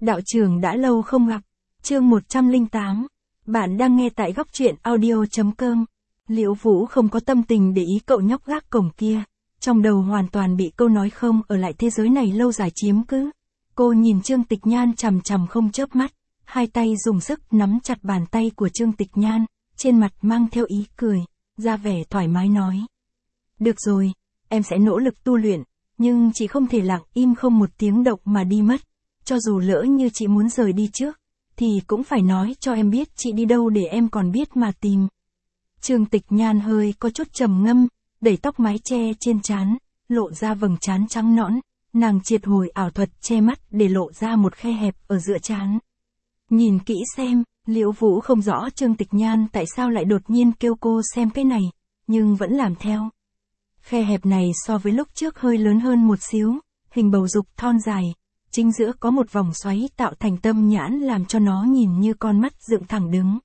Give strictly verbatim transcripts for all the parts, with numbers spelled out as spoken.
Đạo trưởng đã lâu không gặp. Chương một trăm lẻ tám. Bạn đang nghe tại góc truyện audio.com. Liễu Vũ không có tâm tình để ý cậu nhóc gác cổng kia. Trong đầu hoàn toàn bị câu nói không ở lại thế giới này lâu dài chiếm cứ. Cô nhìn Trương Tịch Nhan chằm chằm không chớp mắt. Hai tay dùng sức nắm chặt bàn tay của Trương Tịch Nhan. Trên mặt mang theo ý cười. Ra vẻ thoải mái nói. Được rồi, em sẽ nỗ lực tu luyện. Nhưng chị không thể lặng im không một tiếng động mà đi mất. Cho dù lỡ như chị muốn rời đi trước, thì cũng phải nói cho em biết chị đi đâu để em còn biết mà tìm. Trương Tịch Nhan hơi có chút trầm ngâm, đẩy tóc mái che trên trán, lộ ra vầng trán trắng nõn, nàng triệt hồi ảo thuật che mắt để lộ ra một khe hẹp ở giữa trán. Nhìn kỹ xem, Liễu Vũ không rõ Trương Tịch Nhan tại sao lại đột nhiên kêu cô xem cái này, nhưng vẫn làm theo. Khe hẹp này so với lúc trước hơi lớn hơn một xíu, hình bầu dục thon dài. Chính giữa có một vòng xoáy tạo thành tâm nhãn làm cho nó nhìn như con mắt dựng thẳng đứng.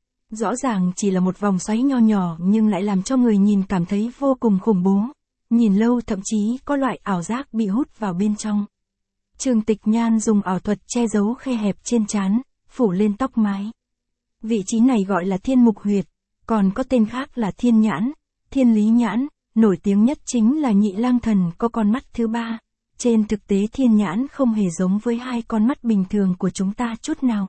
Rõ ràng chỉ là một vòng xoáy nho nhỏ nhưng lại làm cho người nhìn cảm thấy vô cùng khủng bố. Nhìn lâu thậm chí có loại ảo giác bị hút vào bên trong. Trương Tịch Nhan dùng ảo thuật che giấu khe hẹp trên trán, phủ lên tóc mái. Vị trí này gọi là thiên mục huyệt, còn có tên khác là thiên nhãn, thiên lý nhãn, nổi tiếng nhất chính là Nhị Lang Thần có con mắt thứ ba. Trên thực tế thiên nhãn không hề giống với hai con mắt bình thường của chúng ta chút nào.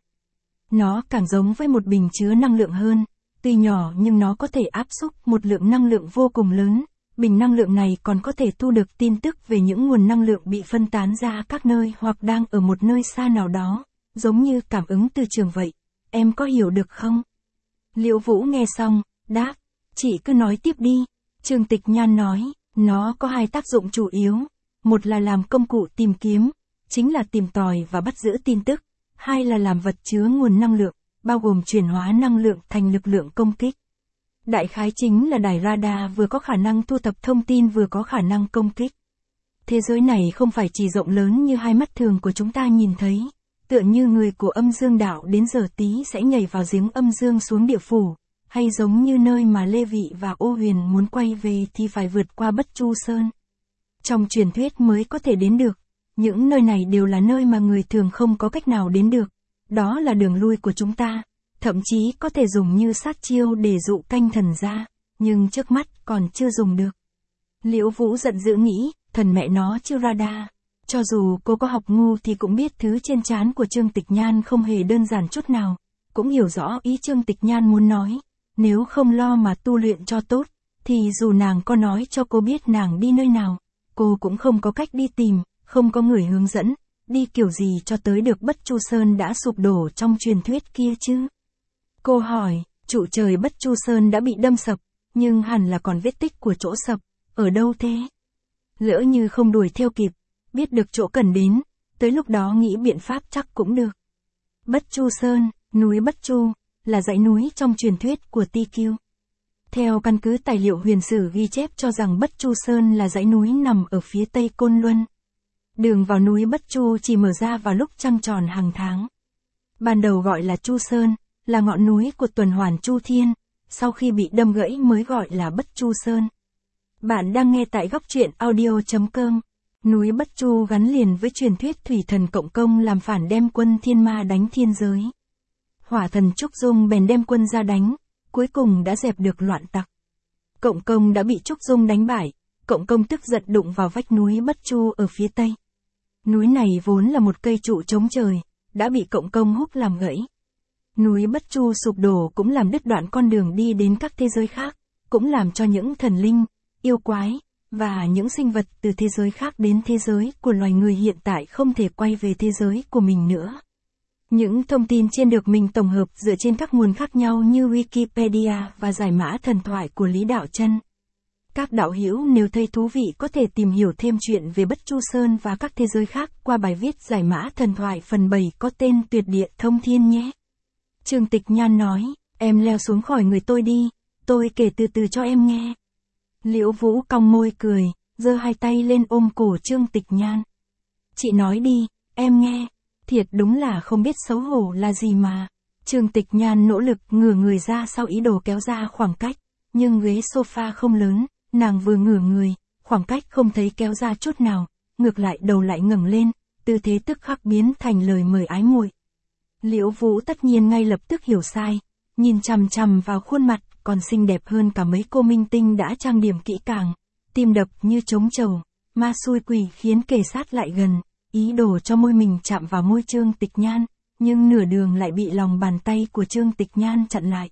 Nó càng giống với một bình chứa năng lượng hơn, tuy nhỏ nhưng nó có thể áp xúc một lượng năng lượng vô cùng lớn. Bình năng lượng này còn có thể thu được tin tức về những nguồn năng lượng bị phân tán ra các nơi hoặc đang ở một nơi xa nào đó, giống như cảm ứng từ trường vậy. Em có hiểu được không? Liễu Vũ nghe xong, đáp, chị cứ nói tiếp đi. Trương Tịch Nhan nói, nó có hai tác dụng chủ yếu. Một là làm công cụ tìm kiếm, chính là tìm tòi và bắt giữ tin tức. Hai là làm vật chứa nguồn năng lượng, bao gồm chuyển hóa năng lượng thành lực lượng công kích. Đại khái chính là đài radar vừa có khả năng thu thập thông tin vừa có khả năng công kích. Thế giới này không phải chỉ rộng lớn như hai mắt thường của chúng ta nhìn thấy. Tựa như người của âm dương đạo đến giờ tí sẽ nhảy vào giếng âm dương xuống địa phủ. Hay giống như nơi mà Lê Vị và Ô Huyền muốn quay về thì phải vượt qua Bất Chu Sơn. Trong truyền thuyết mới có thể đến được. Những nơi này đều là nơi mà người thường không có cách nào đến được. Đó là đường lui của chúng ta. Thậm chí có thể dùng như sát chiêu để dụ canh thần ra. Nhưng trước mắt còn chưa dùng được. Liễu Vũ giận dữ nghĩ, thần mẹ nó chưa radar. Cho dù cô có học ngu thì cũng biết thứ trên trán của Trương Tịch Nhan không hề đơn giản chút nào. Cũng hiểu rõ ý Trương Tịch Nhan muốn nói. Nếu không lo mà tu luyện cho tốt, thì dù nàng có nói cho cô biết nàng đi nơi nào, cô cũng không có cách đi tìm, không có người hướng dẫn, đi kiểu gì cho tới được Bất Chu Sơn đã sụp đổ trong truyền thuyết kia chứ. Cô hỏi, trụ trời Bất Chu Sơn đã bị đâm sập, nhưng hẳn là còn vết tích của chỗ sập, ở đâu thế? Lỡ như không đuổi theo kịp, biết được chỗ cần đến, tới lúc đó nghĩ biện pháp chắc cũng được. Bất Chu Sơn, núi Bất Chu, là dãy núi trong truyền thuyết của Ti Kiêu. Theo căn cứ tài liệu huyền sử ghi chép cho rằng Bất Chu Sơn là dãy núi nằm ở phía tây Côn Luân. Đường vào núi Bất Chu chỉ mở ra vào lúc trăng tròn hàng tháng. Ban đầu gọi là Chu Sơn, là ngọn núi của tuần hoàn Chu Thiên, sau khi bị đâm gãy mới gọi là Bất Chu Sơn. Bạn đang nghe tại góc truyện audio.com. Núi Bất Chu gắn liền với truyền thuyết thủy thần Cộng Công làm phản đem quân thiên ma đánh thiên giới. Hỏa thần Trúc Dung bèn đem quân ra đánh, cuối cùng đã dẹp được loạn tặc. Cộng Công đã bị Trúc Dung đánh bại, Cộng Công tức giận đụng vào vách núi Bất Chu ở phía tây. Núi này vốn là một cây trụ chống trời, đã bị Cộng Công húc làm gãy. Núi Bất Chu sụp đổ cũng làm đứt đoạn con đường đi đến các thế giới khác, cũng làm cho những thần linh, yêu quái, và những sinh vật từ thế giới khác đến thế giới của loài người hiện tại không thể quay về thế giới của mình nữa. Những thông tin trên được mình tổng hợp dựa trên các nguồn khác nhau như Wikipedia và giải mã thần thoại của Lý Đạo Chân. Các đạo hữu nếu thấy thú vị có thể tìm hiểu thêm chuyện về Bất Chu Sơn và các thế giới khác qua bài viết giải mã thần thoại phần bảy có tên Tuyệt Địa Thông Thiên nhé. Trương Tịch Nhan nói, em leo xuống khỏi người tôi đi, tôi kể từ từ cho em nghe. Liễu Vũ cong môi cười, giơ hai tay lên ôm cổ Trương Tịch Nhan. Chị nói đi, em nghe. Thiệt đúng là không biết xấu hổ là gì mà. Trương Tịch Nhan nỗ lực ngửa người ra sau ý đồ kéo ra khoảng cách, nhưng ghế sofa không lớn, nàng vừa ngửa người, khoảng cách không thấy kéo ra chút nào, ngược lại đầu lại ngẩng lên, tư thế tức khắc biến thành lời mời ái muội. Liễu Vũ tất nhiên ngay lập tức hiểu sai, nhìn chằm chằm vào khuôn mặt, còn xinh đẹp hơn cả mấy cô minh tinh đã trang điểm kỹ càng, tim đập như trống trầu, ma xui quỷ khiến kề sát lại gần, ý đồ cho môi mình chạm vào môi Trương Tịch Nhan, nhưng nửa đường lại bị lòng bàn tay của Trương Tịch Nhan chặn lại.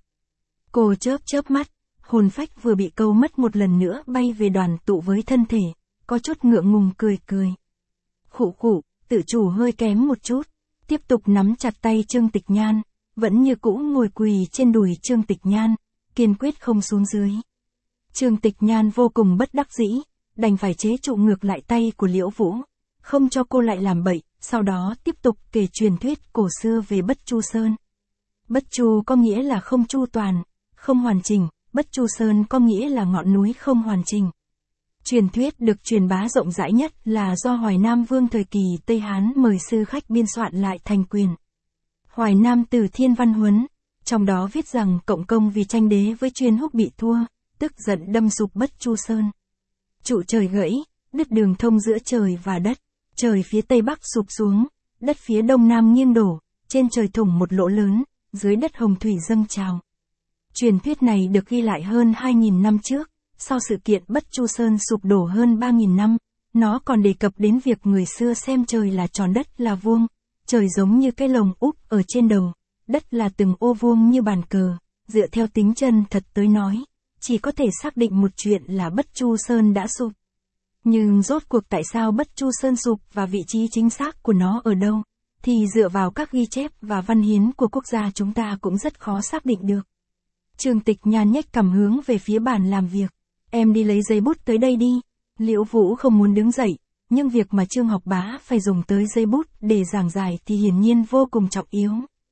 Cô chớp chớp mắt, hồn phách vừa bị câu mất một lần nữa bay về đoàn tụ với thân thể, có chút ngượng ngùng cười cười. Khụ khụ, tự chủ hơi kém một chút, tiếp tục nắm chặt tay Trương Tịch Nhan, vẫn như cũ ngồi quỳ trên đùi Trương Tịch Nhan, kiên quyết không xuống dưới. Trương Tịch Nhan vô cùng bất đắc dĩ, đành phải chế trụ ngược lại tay của Liễu Vũ, không cho cô lại làm bậy, sau đó tiếp tục kể truyền thuyết cổ xưa về Bất Chu Sơn. Bất Chu có nghĩa là không chu toàn, không hoàn chỉnh, Bất Chu Sơn có nghĩa là ngọn núi không hoàn chỉnh. Truyền thuyết được truyền bá rộng rãi nhất là do Hoài Nam Vương thời kỳ Tây Hán mời sư khách biên soạn lại thành quyền. Hoài Nam Từ Thiên Văn Huấn, trong đó viết rằng Cộng Công vì tranh đế với Chuyên Húc bị thua, tức giận đâm sụp Bất Chu Sơn. Trụ trời gãy, đứt đường thông giữa trời và đất, trời phía tây bắc sụp xuống, đất phía đông nam nghiêng đổ, trên trời thủng một lỗ lớn, dưới đất hồng thủy dâng trào. Truyền thuyết này được ghi lại hơn hai nghìn năm trước, sau sự kiện Bất Chu Sơn sụp đổ hơn ba nghìn năm, nó còn đề cập đến việc người xưa xem trời là tròn đất là vuông, trời giống như cái lồng úp ở trên đầu, đất là từng ô vuông như bàn cờ, dựa theo tính chân thật tới nói, chỉ có thể xác định một chuyện là Bất Chu Sơn đã sụp. Nhưng rốt cuộc tại sao Bất Chu Sơn sụp và vị trí chính xác của nó ở đâu, thì dựa vào các ghi chép và văn hiến của quốc gia chúng ta cũng rất khó xác định được. Trương Tịch Nhan nhếch cằm hướng về phía bàn làm việc. Em đi lấy giấy bút tới đây đi. Liễu Vũ không muốn đứng dậy, nhưng việc mà Trương Học Bá phải dùng tới giấy bút để giảng giải thì hiển nhiên vô cùng trọng yếu.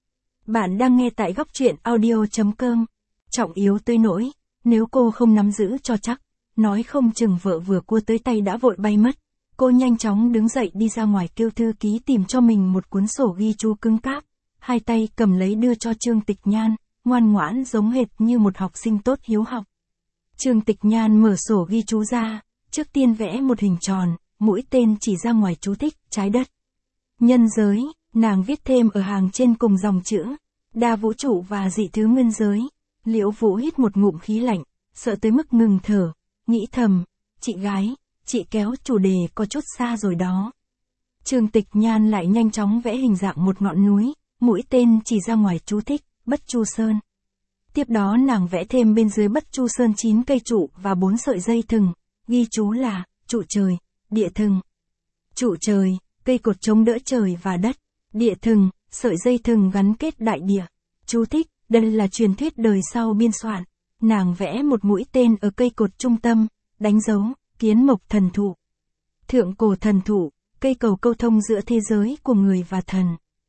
Bạn đang nghe tại góc truyện audio chấm com. Trọng yếu tới nỗi, nếu cô không nắm giữ cho chắc, nói không chừng vợ vừa cua tới tay đã vội bay mất. Cô nhanh chóng đứng dậy đi ra ngoài kêu thư ký tìm cho mình một cuốn sổ ghi chú cứng cáp, hai tay cầm lấy đưa cho Trương Tịch Nhan, ngoan ngoãn giống hệt như một học sinh tốt hiếu học. Trương Tịch Nhan mở sổ ghi chú ra, trước tiên vẽ một hình tròn, mũi tên chỉ ra ngoài chú thích, trái đất. Nhân giới, nàng viết thêm ở hàng trên cùng dòng chữ, đa vũ trụ và dị thứ nguyên giới. Liễu Vũ hít một ngụm khí lạnh, sợ tới mức ngừng thở, nghĩ thầm, chị gái, chị kéo chủ đề có chút xa rồi đó. Trương Tịch Nhan lại nhanh chóng vẽ hình dạng một ngọn núi, mũi tên chỉ ra ngoài chú thích, Bất Chu Sơn. Tiếp đó nàng vẽ thêm bên dưới Bất Chu Sơn chín cây trụ và bốn sợi dây thừng, ghi chú là, trụ trời, địa thừng. Trụ trời, cây cột chống đỡ trời và đất, địa thừng, sợi dây thừng gắn kết đại địa. Chú thích, đây là truyền thuyết đời sau biên soạn. Nàng vẽ một mũi tên ở cây cột trung tâm, đánh dấu, kiến mộc thần thụ. Thượng cổ thần thụ, cây cầu câu thông giữa thế giới của người và thần.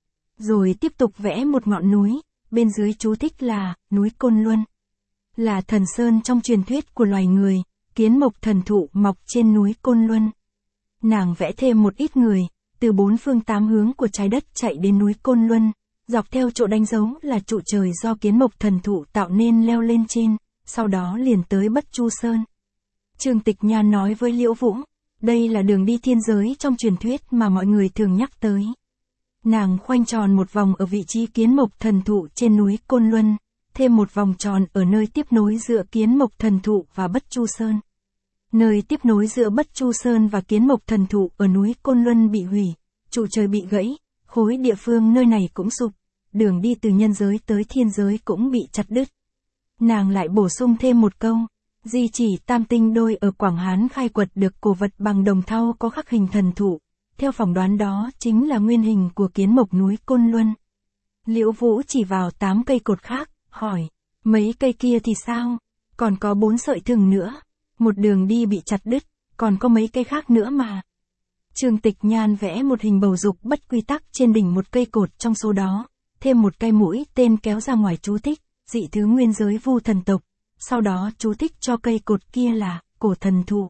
Rồi tiếp tục vẽ một ngọn núi, bên dưới chú thích là, núi Côn Luân. Là thần sơn trong truyền thuyết của loài người, kiến mộc thần thụ mọc trên núi Côn Luân. Nàng vẽ thêm một ít người, từ bốn phương tám hướng của trái đất chạy đến núi Côn Luân, dọc theo chỗ đánh dấu là trụ trời do kiến mộc thần thụ tạo nên leo lên trên, sau đó liền tới Bất Chu Sơn. Trương Tịch Nhan nói với Liễu Vũ, đây là đường đi thiên giới trong truyền thuyết mà mọi người thường nhắc tới. Nàng khoanh tròn một vòng ở vị trí kiến mộc thần thụ trên núi Côn Luân, thêm một vòng tròn ở nơi tiếp nối giữa kiến mộc thần thụ và Bất Chu Sơn. Nơi tiếp nối giữa Bất Chu Sơn và kiến mộc thần thụ ở núi Côn Luân bị hủy, trụ trời bị gãy, khối địa phương nơi này cũng sụp, đường đi từ nhân giới tới thiên giới cũng bị chặt đứt. Nàng lại bổ sung thêm một câu, di chỉ tam tinh đôi ở Quảng Hán khai quật được cổ vật bằng đồng thau có khắc hình thần thụ, theo phỏng đoán đó chính là nguyên hình của kiến mộc núi Côn Luân. Liễu Vũ chỉ vào tám cây cột khác, hỏi, mấy cây kia thì sao? Còn có bốn sợi thừng nữa, một đường đi bị chặt đứt, còn có mấy cây khác nữa mà. Trương Tịch Nhan vẽ một hình bầu dục bất quy tắc trên đỉnh một cây cột trong số đó, thêm một cây mũi tên kéo ra ngoài chú thích, dị thứ nguyên giới Vu thần tộc, sau đó chú thích cho cây cột kia là, cổ thần thụ.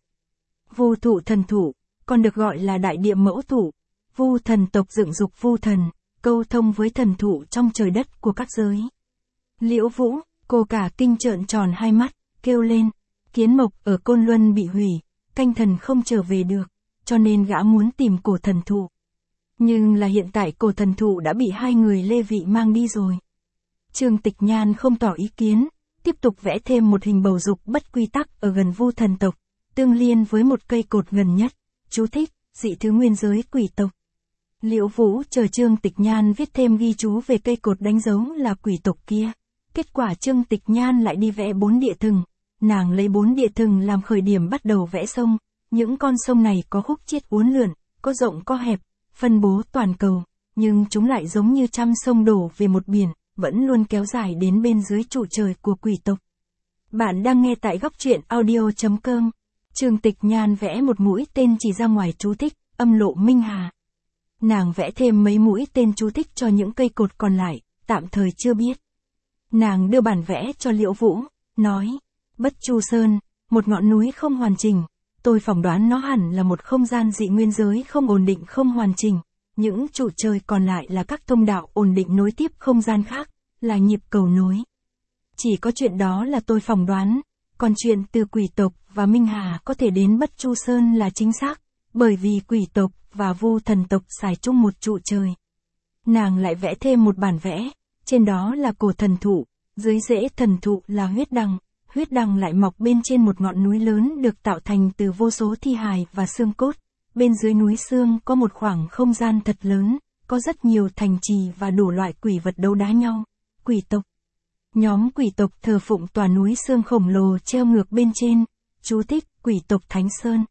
Vu thụ thần thụ, còn được gọi là đại địa mẫu thụ. Vu thần tộc dựng dục Vu thần, câu thông với thần thụ trong trời đất của các giới. Liễu Vũ, cô cả kinh trợn tròn hai mắt, kêu lên, kiến mộc ở Côn Luân bị hủy, canh thần không trở về được, cho nên gã muốn tìm cổ thần thụ. Nhưng là hiện tại cổ thần thụ đã bị hai người Lê Vị mang đi rồi. Trương Tịch Nhan không tỏ ý kiến, tiếp tục vẽ thêm một hình bầu dục bất quy tắc ở gần Vu thần tộc, tương liên với một cây cột gần nhất. Chú thích, dị thứ nguyên giới quỷ tộc. Liễu Vũ chờ Trương Tịch Nhan viết thêm ghi chú về cây cột đánh dấu là quỷ tộc kia. Kết quả Trương Tịch Nhan lại đi vẽ bốn địa thừng. Nàng lấy bốn địa thừng làm khởi điểm bắt đầu vẽ sông. Những con sông này có khúc chiết uốn lượn, có rộng có hẹp, phân bố toàn cầu, nhưng chúng lại giống như trăm sông đổ về một biển, vẫn luôn kéo dài đến bên dưới trụ trời của quỷ tộc. Bạn đang nghe tại góc truyện audio chấm com. Trương Tịch Nhan vẽ một mũi tên chỉ ra ngoài chú thích, âm lộ minh hà. Nàng vẽ thêm mấy mũi tên chú thích cho những cây cột còn lại, tạm thời chưa biết. Nàng đưa bản vẽ cho Liễu Vũ, nói, Bất Chu Sơn, một ngọn núi không hoàn chỉnh, tôi phỏng đoán nó hẳn là một không gian dị nguyên giới không ổn định không hoàn chỉnh, những trụ trời còn lại là các thông đạo ổn định nối tiếp không gian khác, là nhịp cầu nối. Chỉ có chuyện đó là tôi phỏng đoán, còn chuyện từ quỷ tộc và Minh Hà có thể đến Bất Chu Sơn là chính xác, bởi vì quỷ tộc và Vu thần tộc xài chung một trụ trời. Nàng lại vẽ thêm một bản vẽ, trên đó là cổ thần thụ, dưới rễ thần thụ là huyết đằng, huyết đằng lại mọc bên trên một ngọn núi lớn được tạo thành từ vô số thi hài và xương cốt. Bên dưới núi xương có một khoảng không gian thật lớn, có rất nhiều thành trì và đủ loại quỷ vật đấu đá nhau. Quỷ tộc. Nhóm quỷ tộc thờ phụng tòa núi xương khổng lồ treo ngược bên trên, chú thích, quỷ tộc Thánh Sơn.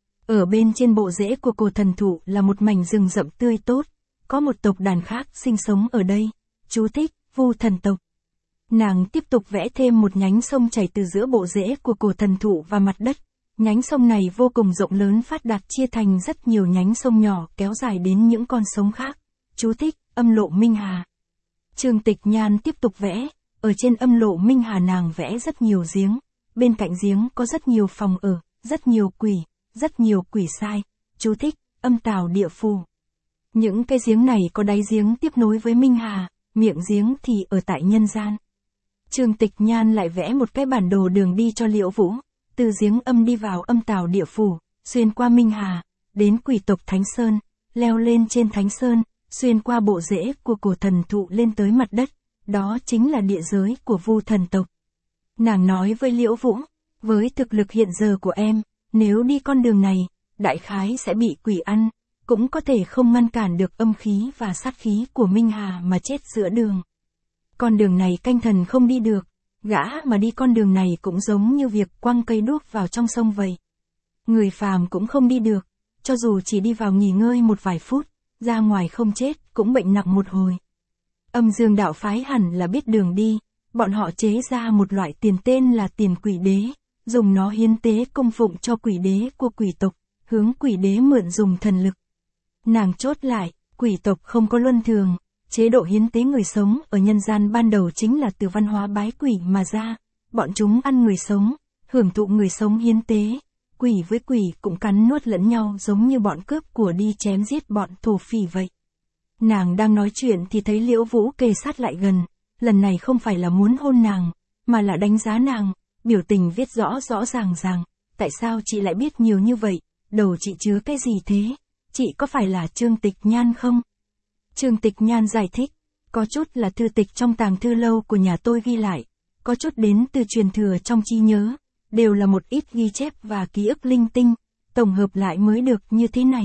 Ở bên trên bộ rễ của cổ thần thụ là một mảnh rừng rậm tươi tốt, có một tộc đàn khác sinh sống ở đây, chú thích, Vu thần tộc. Nàng tiếp tục vẽ thêm một nhánh sông chảy từ giữa bộ rễ của cổ thần thụ và mặt đất. Nhánh sông này vô cùng rộng lớn phát đạt chia thành rất nhiều nhánh sông nhỏ kéo dài đến những con sông khác. Chú thích, âm lộ minh hà. Trương Tịch Nhan tiếp tục vẽ, ở trên âm lộ minh hà nàng vẽ rất nhiều giếng, bên cạnh giếng có rất nhiều phòng ở, rất nhiều quỷ, rất nhiều quỷ sai. Chú thích, âm tào địa phù. Những cái giếng này có đáy giếng tiếp nối với minh hà, miệng giếng thì ở tại nhân gian. Trương Tịch Nhan lại vẽ một cái bản đồ đường đi cho Liễu Vũ, từ giếng âm đi vào âm tào địa phủ, xuyên qua Minh Hà, đến quỷ tộc Thánh Sơn, leo lên trên Thánh Sơn, xuyên qua bộ rễ của cổ thần thụ lên tới mặt đất, đó chính là địa giới của Vu thần tộc. Nàng nói với Liễu Vũ, với thực lực hiện giờ của em, nếu đi con đường này, đại khái sẽ bị quỷ ăn, cũng có thể không ngăn cản được âm khí và sát khí của Minh Hà mà chết giữa đường. Con đường này canh thần không đi được, gã mà đi con đường này cũng giống như việc quăng cây đuốc vào trong sông vậy. Người phàm cũng không đi được, cho dù chỉ đi vào nghỉ ngơi một vài phút, ra ngoài không chết cũng bệnh nặng một hồi. Âm Dương đạo phái hẳn là biết đường đi, bọn họ chế ra một loại tiền tên là tiền quỷ đế, dùng nó hiến tế cung phụng cho quỷ đế của quỷ tộc, hướng quỷ đế mượn dùng thần lực. Nàng chốt lại, quỷ tộc không có luân thường. Chế độ hiến tế người sống ở nhân gian ban đầu chính là từ văn hóa bái quỷ mà ra, bọn chúng ăn người sống, hưởng thụ người sống hiến tế, quỷ với quỷ cũng cắn nuốt lẫn nhau giống như bọn cướp của đi chém giết bọn thổ phỉ vậy. Nàng đang nói chuyện thì thấy Liễu Vũ kề sát lại gần, lần này không phải là muốn hôn nàng, mà là đánh giá nàng, biểu tình viết rõ rõ ràng ràng, tại sao chị lại biết nhiều như vậy, đầu chị chứa cái gì thế, chị có phải là Trương Tịch Nhan không? Trương Tịch Nhan giải thích, có chút là thư tịch trong tàng thư lâu của nhà tôi ghi lại, có chút đến từ truyền thừa trong trí nhớ, đều là một ít ghi chép và ký ức linh tinh, tổng hợp lại mới được như thế này.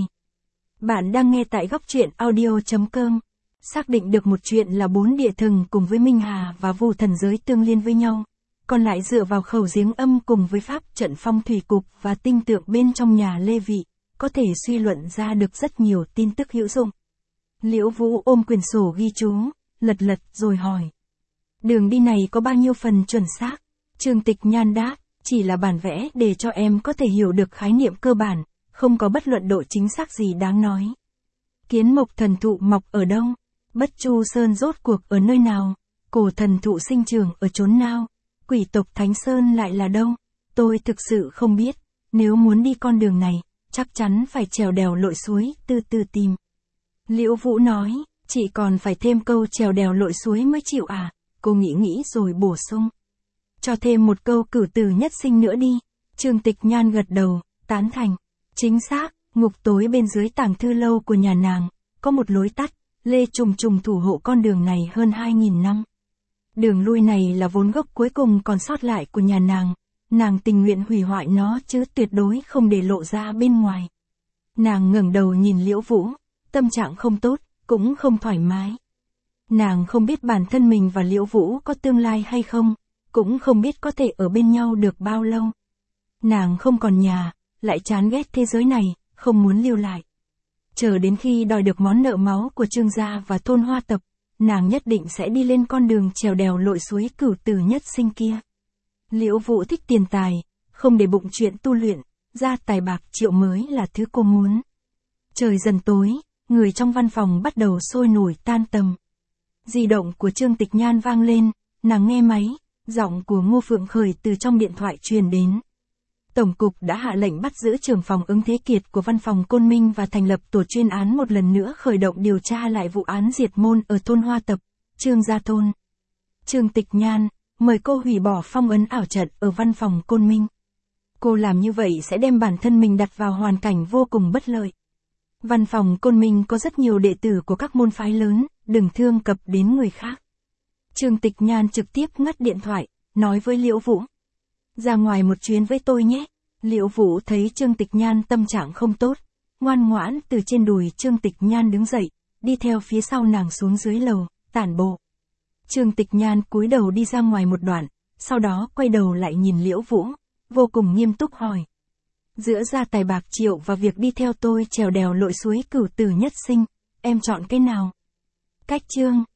Bạn đang nghe tại góc truyện audio chấm com. Xác định được một chuyện là bốn địa thần cùng với Minh Hà và Vu thần giới tương liên với nhau, còn lại dựa vào khẩu giếng âm cùng với pháp trận phong thủy cục và tinh tượng bên trong nhà Lê Vị, có thể suy luận ra được rất nhiều tin tức hữu dụng. Liễu Vũ ôm quyển sổ ghi chú, lật lật rồi hỏi. Đường đi này có bao nhiêu phần chuẩn xác? Trương Tịch Nhan đáp, chỉ là bản vẽ để cho em có thể hiểu được khái niệm cơ bản, không có bất luận độ chính xác gì đáng nói. Kiến mộc thần thụ mọc ở đâu? Bất Chu Sơn rốt cuộc ở nơi nào? Cổ thần thụ sinh trưởng ở chốn nào? Quỷ tộc Thánh Sơn lại là đâu? Tôi thực sự không biết, nếu muốn đi con đường này, chắc chắn phải trèo đèo lội suối, từ từ tìm. Liễu Vũ nói, chị còn phải thêm câu trèo đèo lội suối mới chịu à? Cô nghĩ nghĩ rồi bổ sung. Cho thêm một câu cửu tử nhất sinh nữa đi. Trương Tịch Nhan gật đầu, tán thành. Chính xác, ngục tối bên dưới tàng thư lâu của nhà nàng, có một lối tắt, Lê trùng trùng thủ hộ con đường này hơn hai nghìn năm. Đường lui này là vốn gốc cuối cùng còn sót lại của nhà nàng, nàng tình nguyện hủy hoại nó chứ tuyệt đối không để lộ ra bên ngoài. Nàng ngẩng đầu nhìn Liễu Vũ, tâm trạng không tốt, cũng không thoải mái. Nàng không biết bản thân mình và Liễu Vũ có tương lai hay không, cũng không biết có thể ở bên nhau được bao lâu. Nàng không còn nhà, lại chán ghét thế giới này, không muốn lưu lại. Chờ đến khi đòi được món nợ máu của Trương gia và thôn Hoa Tập, nàng nhất định sẽ đi lên con đường trèo đèo lội suối cửu tử nhất sinh kia. Liễu Vũ thích tiền tài, không để bụng chuyện tu luyện, gia tài bạc triệu mới là thứ cô muốn. Trời dần tối, người trong văn phòng bắt đầu sôi nổi tan tầm. Di động của Trương Tịch Nhan vang lên, nàng nghe máy, giọng của Ngô Phượng Khởi từ trong điện thoại truyền đến. Tổng cục đã hạ lệnh bắt giữ trưởng phòng Ứng Thế Kiệt của văn phòng Côn Minh và thành lập tổ chuyên án một lần nữa khởi động điều tra lại vụ án diệt môn ở thôn Hoa Tập, Trương gia thôn. Trương Tịch Nhan, mời cô hủy bỏ phong ấn ảo trận ở văn phòng Côn Minh. Cô làm như vậy sẽ đem bản thân mình đặt vào hoàn cảnh vô cùng bất lợi. Văn phòng Côn Minh có rất nhiều đệ tử của các môn phái lớn, đừng thương cập đến người khác. Trương Tịch Nhan trực tiếp ngắt điện thoại, nói với Liễu Vũ. Ra ngoài một chuyến với tôi nhé. Liễu Vũ thấy Trương Tịch Nhan tâm trạng không tốt, ngoan ngoãn từ trên đùi Trương Tịch Nhan đứng dậy, đi theo phía sau nàng xuống dưới lầu, tản bộ. Trương Tịch Nhan cúi đầu đi ra ngoài một đoạn, sau đó quay đầu lại nhìn Liễu Vũ, vô cùng nghiêm túc hỏi. Giữa gia tài bạc triệu và việc đi theo tôi trèo đèo lội suối cửu tử nhất sinh, em chọn cái nào? Cách Trương